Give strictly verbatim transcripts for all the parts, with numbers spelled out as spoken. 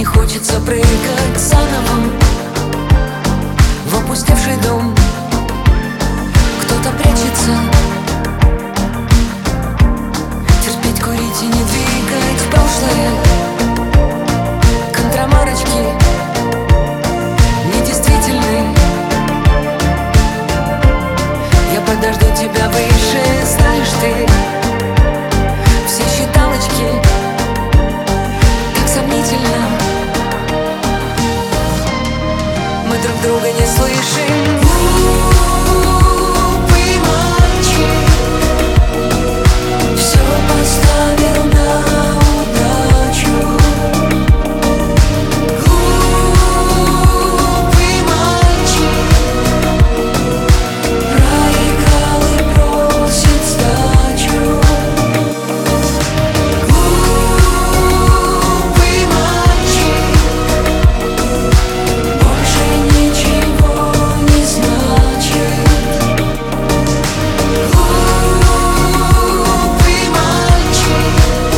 Не хочется прыгать заново в опустевший дом. Кто-то прячется. Терпеть, курить и не двигать в прошлое. Контрамарочки недействительны. Я подожду тебя выше, знаешь ты. Все считалочки так сомнительно. Мы друг друга не слышим. Глупый мальчик все поставил на удачу. Глупый мальчик проиграл и просит сдачу. Глупый мальчик больше ничего не значит. Глупый мальчик,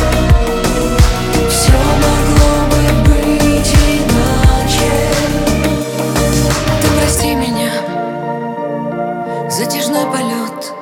все могло бы быть иначе. Ты прости меня, затяжной полет.